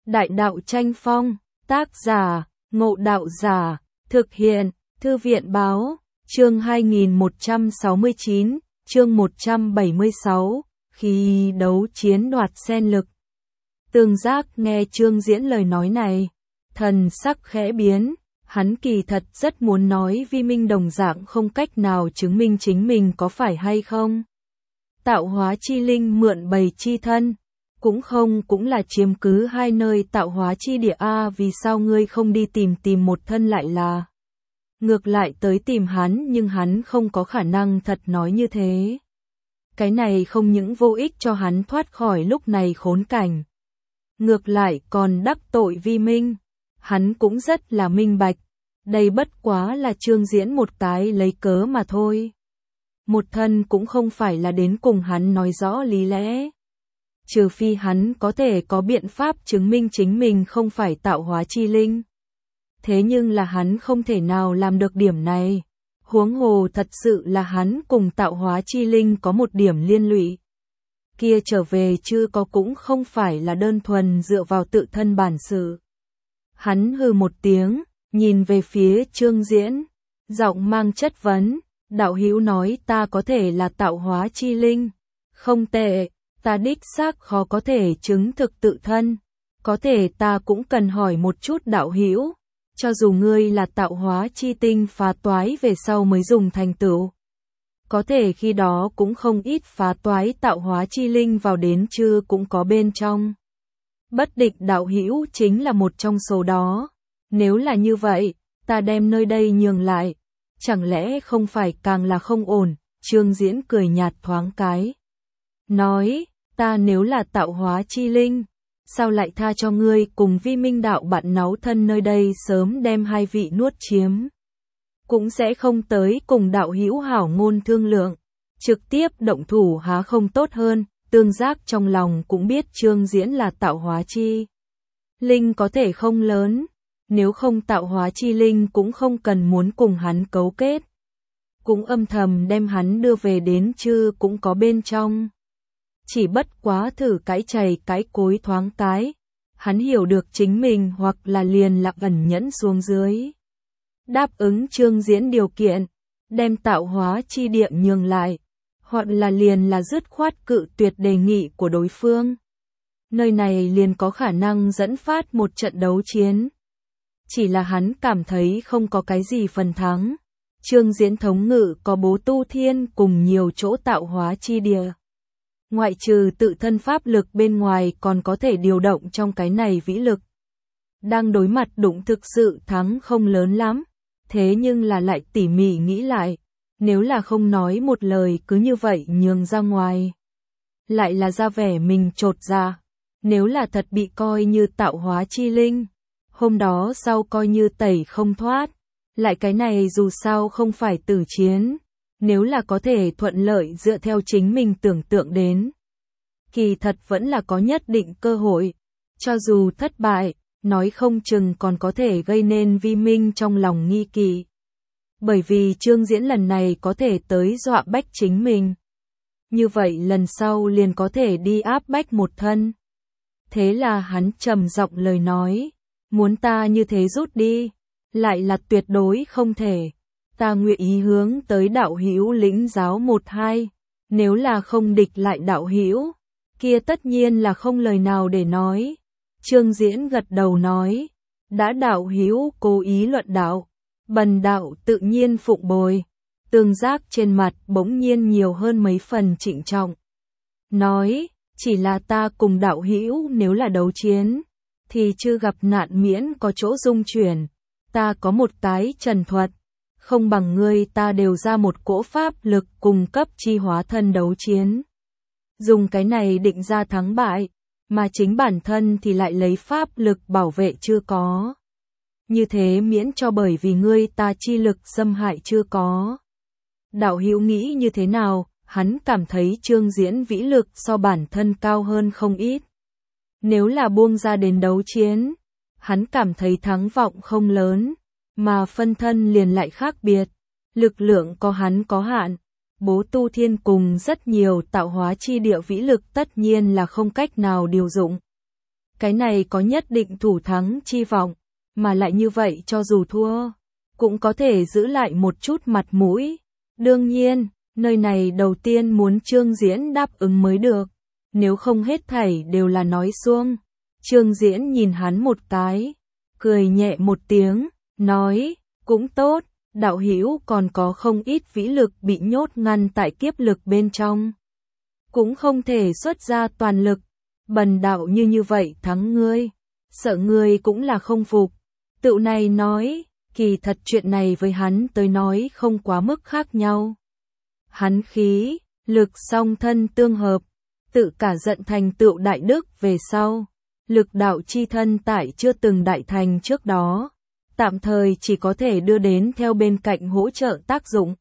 Đại đạo tranh phong, tác giả, Ngộ Đạo Giả, thực hiện, Thư viện báo, chương 2169, chương 176, khi đấu chiến đoạt sen lực. Tương Giác nghe Trương Diễn lời nói này, thần sắc khẽ biến, hắn kỳ thật rất muốn nói Vi Minh đồng dạng không cách nào chứng minh chính mình có phải hay không. Tạo hóa chi linh mượn bầy chi thân, cũng là chiếm cứ hai nơi tạo hóa chi địa a, vì sao ngươi không đi tìm một thân lại là ngược lại tới tìm hắn, nhưng hắn không có khả năng thật nói như thế. Cái này không những vô ích cho hắn thoát khỏi lúc này khốn cảnh, ngược lại còn đắc tội Vi Minh. Hắn cũng rất là minh bạch, đây bất quá là Trương Diễn một cái lấy cớ mà thôi. Một thân cũng không phải là đến cùng hắn nói rõ lý lẽ. Trừ phi hắn có thể có biện pháp chứng minh chính mình không phải tạo hóa chi linh. Thế nhưng là hắn không thể nào làm được điểm này. Huống hồ thật sự là hắn cùng tạo hóa chi linh có một điểm liên lụy. Kia trở về chưa có cũng không phải là đơn thuần dựa vào tự thân bản sự. Hắn hừ một tiếng, nhìn về phía Trương Diễn, giọng mang chất vấn, đạo hữu nói ta có thể là tạo hóa chi linh. Không tệ, ta đích xác khó có thể chứng thực tự thân. Có thể ta cũng cần hỏi một chút đạo hữu, cho dù ngươi là tạo hóa chi tinh phá toái về sau mới dùng thành tựu, có thể khi đó cũng không ít phá toái tạo hóa chi linh vào đến chưa cũng có bên trong. Bất định đạo hữu chính là một trong số đó. Nếu là như vậy, ta đem nơi đây nhường lại, chẳng lẽ không phải càng là không ổn? Trương Diễn cười nhạt thoáng cái, nói, ta nếu là tạo hóa chi linh, sao lại tha cho ngươi cùng Vi Minh đạo bạn náu thân nơi đây sớm đem hai vị nuốt chiếm? Cũng sẽ không tới cùng đạo hữu hảo ngôn thương lượng, trực tiếp động thủ há không tốt hơn? Tương Giác trong lòng cũng biết Trương Diễn là tạo hóa chi linh có thể không lớn, nếu không tạo hóa chi linh cũng không cần muốn cùng hắn cấu kết, cũng âm thầm đem hắn đưa về đến chứ cũng có bên trong. Chỉ bất quá thử cái chày cái cối thoáng cái, hắn hiểu được chính mình hoặc là liền lạc ẩn nhẫn xuống dưới. Đáp ứng Trương Diễn điều kiện, đem tạo hóa chi địa nhường lại, hoặc là liền là dứt khoát cự tuyệt đề nghị của đối phương. Nơi này liền có khả năng dẫn phát một trận đấu chiến. Chỉ là hắn cảm thấy không có cái gì phần thắng. Trương Diễn thống ngự có Bố Tu Thiên cùng nhiều chỗ tạo hóa chi địa. Ngoại trừ tự thân pháp lực bên ngoài còn có thể điều động trong cái này vĩ lực. Đang đối mặt đụng thực sự thắng không lớn lắm. Thế nhưng là lại tỉ mỉ nghĩ lại. Nếu là không nói một lời cứ như vậy nhường ra ngoài, lại là ra vẻ mình chột dạ. Nếu là thật bị coi như tạo hóa chi linh, hôm đó sau coi như tẩy không thoát. Lại cái này dù sao không phải tử chiến, nếu là có thể thuận lợi dựa theo chính mình tưởng tượng đến, kỳ thật vẫn là có nhất định cơ hội. Cho dù thất bại, nói không chừng còn có thể gây nên Vi Minh trong lòng nghi kỵ. Bởi vì Trương Diễn lần này có thể tới dọa bách chính mình, như vậy lần sau liền có thể đi áp bách một thân. Thế là hắn trầm giọng lời nói, muốn ta như thế rút đi, lại là tuyệt đối không thể. Ta nguyện ý hướng tới đạo hữu lĩnh giáo một hai, nếu là không địch lại đạo hữu, kia tất nhiên là không lời nào để nói. Trương Diễn gật đầu nói, đã đạo hữu cố ý luận đạo, bần đạo tự nhiên phụng bồi. Tương Giác trên mặt bỗng nhiên nhiều hơn mấy phần trịnh trọng, nói, chỉ là ta cùng đạo hữu nếu là đấu chiến, thì chưa gặp nạn miễn có chỗ dung chuyển. Ta có một cái trần thuật, không bằng ngươi ta đều ra một cỗ pháp lực cùng cấp chi hóa thân đấu chiến. Dùng cái này định ra thắng bại, mà chính bản thân thì lại lấy pháp lực bảo vệ chưa có. Như thế miễn cho bởi vì ngươi ta chi lực xâm hại chưa có. Đạo hữu nghĩ như thế nào? Hắn cảm thấy Trương Diễn vĩ lực so bản thân cao hơn không ít. Nếu là buông ra đến đấu chiến, hắn cảm thấy thắng vọng không lớn, mà phân thân liền lại khác biệt. Lực lượng có hắn có hạn, Bố Tu Thiên cùng rất nhiều tạo hóa chi địa vĩ lực tất nhiên là không cách nào điều dụng. cái này có nhất định thủ thắng chi vọng, mà lại như vậy cho dù thua, cũng có thể giữ lại một chút mặt mũi. Đương nhiên, nơi này đầu tiên muốn Trương Diễn đáp ứng mới được, nếu không hết thảy đều là nói suông. Trương Diễn nhìn hắn một cái, cười nhẹ một tiếng, nói, cũng tốt, đạo hữu còn có không ít vĩ lực bị nhốt ngăn tại kiếp lực bên trong. Cũng không thể xuất ra toàn lực, bần đạo như vậy thắng ngươi, sợ ngươi cũng là không phục. Tựu này nói, kỳ thật chuyện này với hắn tới nói không quá mức khác nhau. Hắn khí, lực song thân tương hợp, tự cả giận thành tựu đại đức về sau. Lực đạo chi thân tại chưa từng đại thành trước đó, tạm thời chỉ có thể đưa đến theo bên cạnh hỗ trợ tác dụng.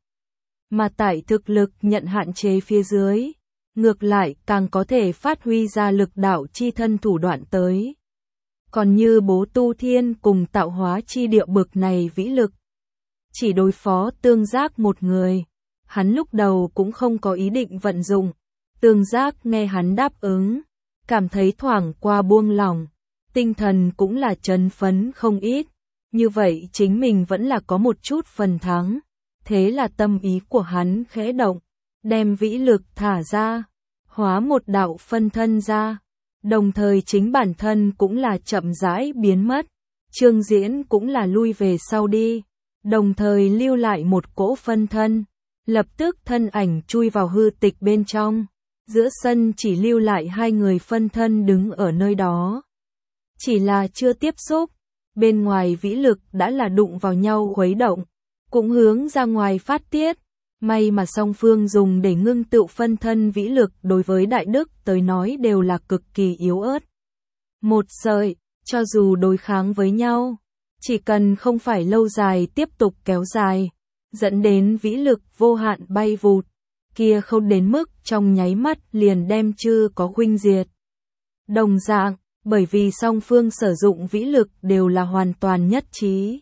Mà tại thực lực nhận hạn chế phía dưới, ngược lại càng có thể phát huy ra lực đạo chi thân thủ đoạn tới. Còn như Bố Tu Thiên cùng tạo hóa chi điệu bực này vĩ lực, chỉ đối phó Tương Giác một người, hắn lúc đầu cũng không có ý định vận dụng. Tương Giác nghe hắn đáp ứng, cảm thấy thoảng qua buông lỏng, tinh thần cũng là chấn phấn không ít, như vậy chính mình vẫn là có một chút phần thắng. Thế là tâm ý của hắn khẽ động, đem vĩ lực thả ra, hóa một đạo phân thân ra, đồng thời chính bản thân cũng là chậm rãi biến mất. Trương Diễn cũng là lui về sau đi, đồng thời lưu lại một cỗ phân thân, lập tức thân ảnh chui vào hư tịch bên trong. Giữa sân chỉ lưu lại hai người phân thân đứng ở nơi đó. Chỉ là chưa tiếp xúc, bên ngoài vĩ lực đã là đụng vào nhau khuấy động, cũng hướng ra ngoài phát tiết. May mà song phương dùng để ngưng tụ phân thân vĩ lực đối với đại đức tới nói đều là cực kỳ yếu ớt. Một sợi, cho dù đối kháng với nhau, chỉ cần không phải lâu dài tiếp tục kéo dài, dẫn đến vĩ lực vô hạn bay vụt, kia không đến mức trong nháy mắt liền đem chưa có huynh diệt. Đồng dạng, bởi vì song phương sử dụng vĩ lực đều là hoàn toàn nhất trí.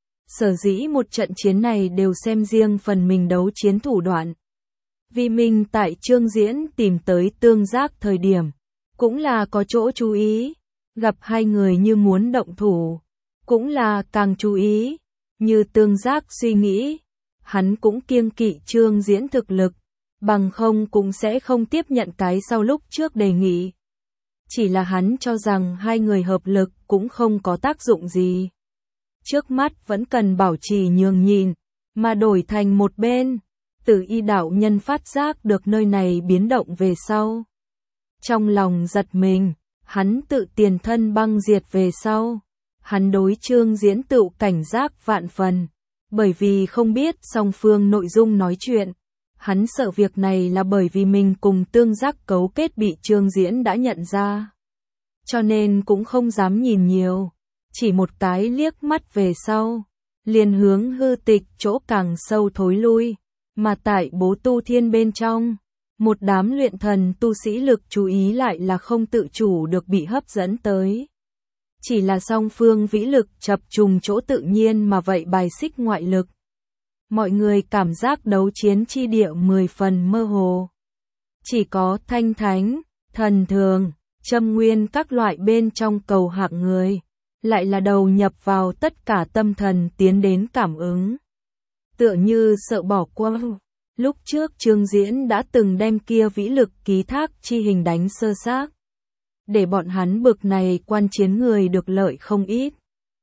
Sở dĩ một trận chiến này đều xem riêng phần mình đấu chiến thủ đoạn. Vì mình tại Trương Diễn tìm tới Tương Giác thời điểm, cũng là có chỗ chú ý, gặp hai người như muốn động thủ, cũng là càng chú ý, như Tương Giác suy nghĩ, hắn cũng kiêng kỵ Trương Diễn thực lực, bằng không cũng sẽ không tiếp nhận cái sau lúc trước đề nghị. Chỉ là hắn cho rằng hai người hợp lực cũng không có tác dụng gì. Trước mắt vẫn cần bảo trì nhường nhịn, mà đổi thành một bên. Tử Y đạo nhân phát giác được nơi này biến động về sau. Trong lòng giật mình, hắn tự tiền thân băng diệt về sau. Hắn đối Trương Diễn tựu cảnh giác vạn phần, bởi vì không biết song phương nội dung nói chuyện. Hắn sợ việc này là bởi vì mình cùng Tương Giác cấu kết bị Trương Diễn đã nhận ra. Cho nên cũng không dám nhìn nhiều, chỉ một cái liếc mắt về sau, liền hướng hư tịch chỗ càng sâu thối lui, mà tại Bố Tu Thiên bên trong, một đám luyện thần tu sĩ lực chú ý lại là không tự chủ được bị hấp dẫn tới. Chỉ là song phương vĩ lực chập trùng chỗ tự nhiên mà vậy bài xích ngoại lực. Mọi người cảm giác đấu chiến chi địa 10 phần mơ hồ. Chỉ có thanh thánh, thần thường, châm nguyên các loại bên trong cầu hạng người, lại là đầu nhập vào tất cả tâm thần tiến đến cảm ứng. Tựa như sợ bỏ qua, lúc trước Trương Diễn đã từng đem kia vĩ lực ký thác chi hình đánh sơ xác. Để bọn hắn bực này quan chiến người được lợi không ít.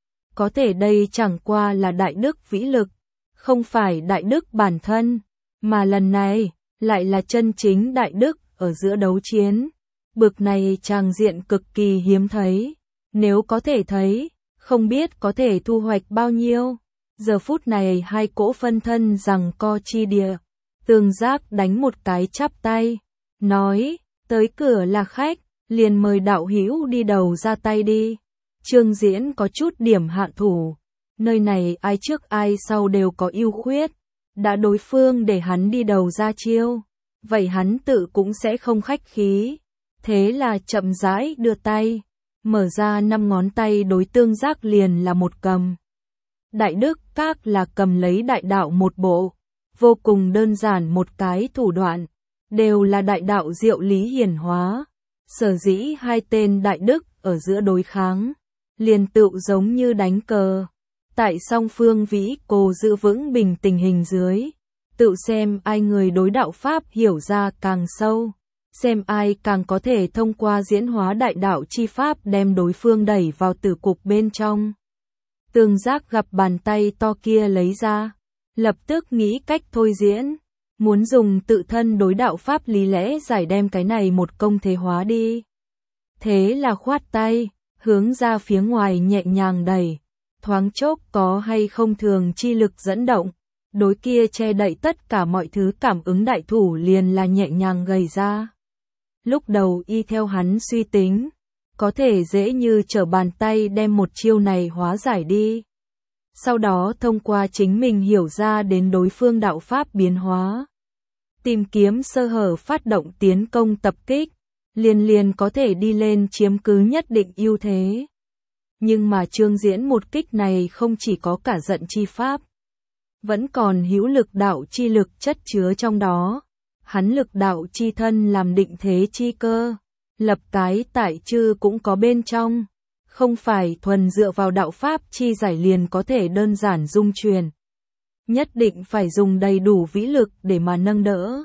Có thể đây chẳng qua là đại đức vĩ lực, không phải đại đức bản thân, mà lần này lại là chân chính đại đức ở giữa đấu chiến. Bực này tràng diện cực kỳ hiếm thấy, nếu có thể thấy, không biết có thể thu hoạch bao nhiêu. Giờ phút này hai cỗ phân thân giằng co chi địa, Tương Giác đánh một cái chắp tay, nói, tới cửa là khách, liền mời đạo hữu đi đầu ra tay đi. Trương Diễn có chút điểm hạ thủ, nơi này ai trước ai sau đều có ưu khuyết, đã đối phương để hắn đi đầu ra chiêu, vậy hắn tự cũng sẽ không khách khí. Thế là chậm rãi đưa tay, mở ra 5 ngón tay đối Tương Giác liền là một cầm. Đại đức các là cầm lấy đại đạo một bộ, vô cùng đơn giản một cái thủ đoạn, đều là đại đạo diệu lý hiển hóa. Sở dĩ hai tên đại đức ở giữa đối kháng, liền tựu giống như đánh cờ. Tại song phương vĩ cô giữ vững bình tình hình dưới, tự xem ai người đối đạo Pháp hiểu ra càng sâu, xem ai càng có thể thông qua diễn hóa đại đạo chi Pháp đem đối phương đẩy vào tử cục bên trong. Tương Giác gặp bàn tay to kia lấy ra, lập tức nghĩ cách thôi diễn, muốn dùng tự thân đối đạo Pháp lý lẽ giải đem cái này một công thế hóa đi. Thế là khoát tay, hướng ra phía ngoài nhẹ nhàng đẩy, thoáng chốc có hay không thường chi lực dẫn động, đối kia che đậy tất cả mọi thứ cảm ứng đại thủ liền là nhẹ nhàng gầy ra. Lúc đầu y theo hắn suy tính, có thể dễ như trở bàn tay đem một chiêu này hóa giải đi. Sau đó thông qua chính mình hiểu ra đến đối phương đạo Pháp biến hóa, tìm kiếm sơ hở phát động tiến công tập kích, liền có thể đi lên chiếm cứ nhất định ưu thế. Nhưng mà Trương Diễn một kích này không chỉ có cả giận chi Pháp, vẫn còn hữu lực đạo chi lực chất chứa trong đó. Hắn lực đạo chi thân làm định thế chi cơ, lập cái tại chư cũng có bên trong, không phải thuần dựa vào đạo Pháp chi giải liền có thể đơn giản dung truyền. Nhất định phải dùng đầy đủ vĩ lực để mà nâng đỡ,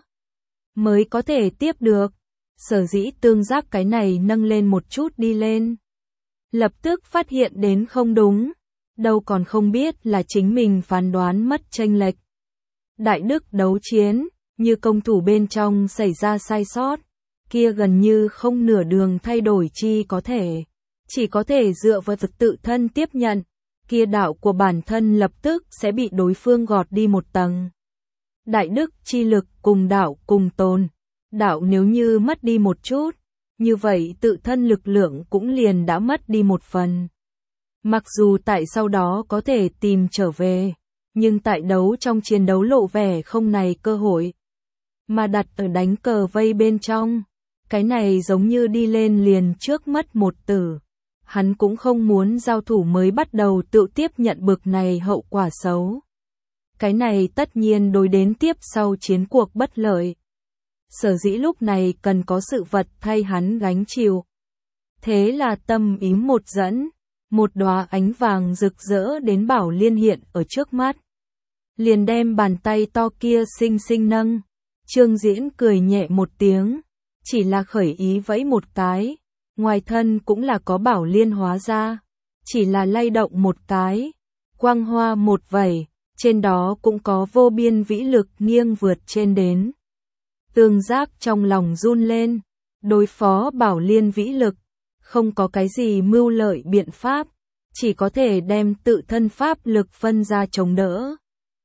mới có thể tiếp được. Sở dĩ Tương Giác cái này nâng lên một chút đi lên, lập tức phát hiện đến không đúng, đâu còn không biết là chính mình phán đoán mất chênh lệch. Đại đức đấu chiến, như công thủ bên trong xảy ra sai sót, kia gần như không nửa đường thay đổi chi có thể, chỉ có thể dựa vào tự thân tiếp nhận, kia đạo của bản thân lập tức sẽ bị đối phương gọt đi một tầng. Đại đức chi lực cùng đạo cùng tồn, đạo nếu như mất đi một chút, như vậy tự thân lực lượng cũng liền đã mất đi một phần. Mặc dù tại sau đó có thể tìm trở về, nhưng tại đấu trong chiến đấu lộ vẻ không này cơ hội. Mà đặt ở đánh cờ vây bên trong, cái này giống như đi lên liền trước mất một tử. Hắn cũng không muốn giao thủ mới bắt đầu tự tiếp nhận bực này hậu quả xấu. Cái này tất nhiên đối đến tiếp sau chiến cuộc bất lợi. Sở dĩ lúc này cần có sự vật thay hắn gánh chịu. Thế là tâm ý một dẫn, một đóa ánh vàng rực rỡ đến bảo liên hiện ở trước mắt. Liền đem bàn tay to kia xinh xinh nâng. Trương Diễn cười nhẹ một tiếng, chỉ là khởi ý vẫy một cái, ngoài thân cũng là có bảo liên hóa ra, chỉ là lay động một cái, quang hoa một vẩy, trên đó cũng có vô biên vĩ lực nghiêng vượt trên đến. Tương Giác trong lòng run lên, đối phó bảo liên vĩ lực, không có cái gì mưu lợi biện pháp, chỉ có thể đem tự thân pháp lực phân ra chống đỡ.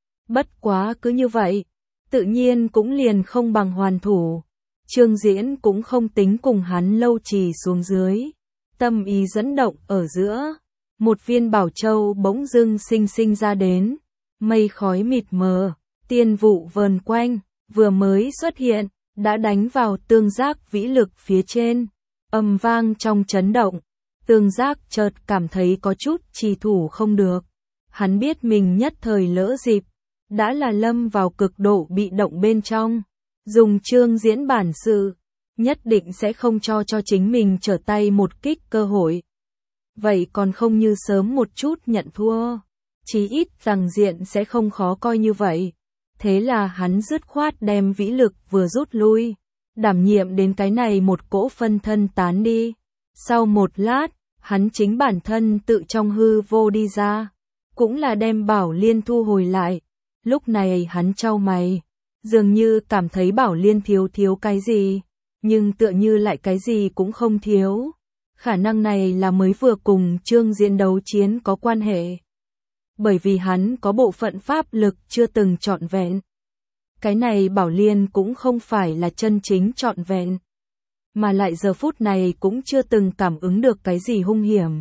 Bất quá cứ như vậy, tự nhiên cũng liền không bằng hoàn thủ. Trương Diễn cũng không tính cùng hắn lâu trì xuống dưới. Tâm ý dẫn động ở giữa, một viên bảo châu bỗng dưng sinh ra đến, mây khói mịt mờ, tiên vụ vờn quanh, vừa mới xuất hiện, đã đánh vào Tương Giác vĩ lực phía trên, âm vang trong chấn động. Tương Giác chợt cảm thấy có chút trì thủ không được. Hắn biết mình nhất thời lỡ dịp, đã là lâm vào cực độ bị động bên trong. Dùng Trương Diễn bản sự, nhất định sẽ không cho chính mình trở tay một kích cơ hội. Vậy còn không như sớm một chút nhận thua, chí ít rằng diện sẽ không khó coi như vậy. Thế là hắn dứt khoát đem vĩ lực vừa rút lui, đảm nhiệm đến cái này một cỗ phân thân tán đi. Sau một lát, hắn chính bản thân tự trong hư vô đi ra, cũng là đem bảo liên thu hồi lại. Lúc này hắn chau mày, dường như cảm thấy bảo liên thiếu cái gì, nhưng tựa như lại cái gì cũng không thiếu. Khả năng này là mới vừa cùng Trương Diễn đấu chiến có quan hệ. Bởi vì hắn có bộ phận pháp lực chưa từng trọn vẹn. Cái này bảo liên cũng không phải là chân chính trọn vẹn, mà lại giờ phút này cũng chưa từng cảm ứng được cái gì hung hiểm.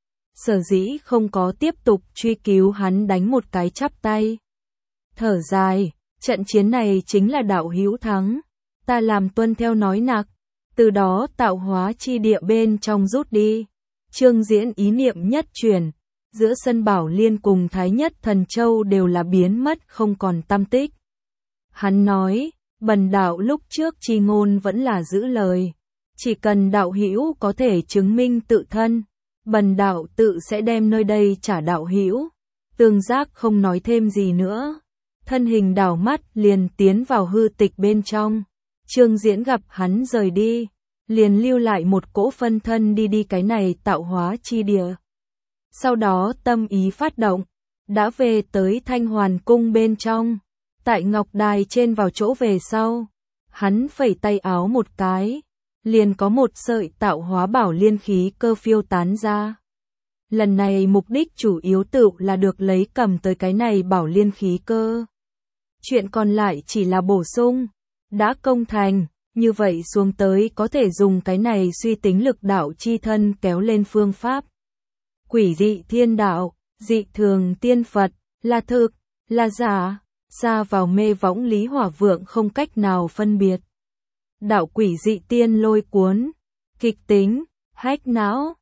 Sở dĩ không có tiếp tục truy cứu, hắn đánh một cái chắp tay. Thở dài, trận chiến này chính là đạo hữu thắng, ta làm tuân theo nói nặc, từ đó tạo hóa chi địa bên trong rút đi. Trương Diễn ý niệm nhất chuyển, giữa sân bảo liên cùng Thái Nhất Thần Châu đều là biến mất không còn tăm tích. Hắn nói, bần đạo lúc trước chi ngôn vẫn là giữ lời, Chỉ cần đạo hữu có thể chứng minh tự thân, bần đạo tự sẽ đem nơi đây trả đạo hữu. Tương Giác không nói thêm gì nữa, thân hình đảo mắt liền tiến vào hư tịch bên trong. Trương Diễn gặp hắn rời đi, liền lưu lại một cỗ phân thân đi cái này tạo hóa chi địa. Sau đó tâm ý phát động, đã về tới Thanh Hoàn cung bên trong, tại ngọc đài trên vào chỗ về sau, hắn phẩy tay áo một cái, liền có một sợi tạo hóa bảo liên khí cơ phiêu tán ra. Lần này mục đích chủ yếu tự là được lấy cầm tới cái này bảo liên khí cơ. Chuyện còn lại chỉ là bổ sung, đã công thành, như vậy xuống tới có thể dùng cái này suy tính lực đạo chi thân kéo lên phương pháp. Quỷ dị thiên đạo, dị thường tiên Phật, là thực, là giả, xa vào mê võng Lý Hỏa Vượng không cách nào phân biệt. Đạo quỷ dị tiên lôi cuốn, kịch tính, hách não.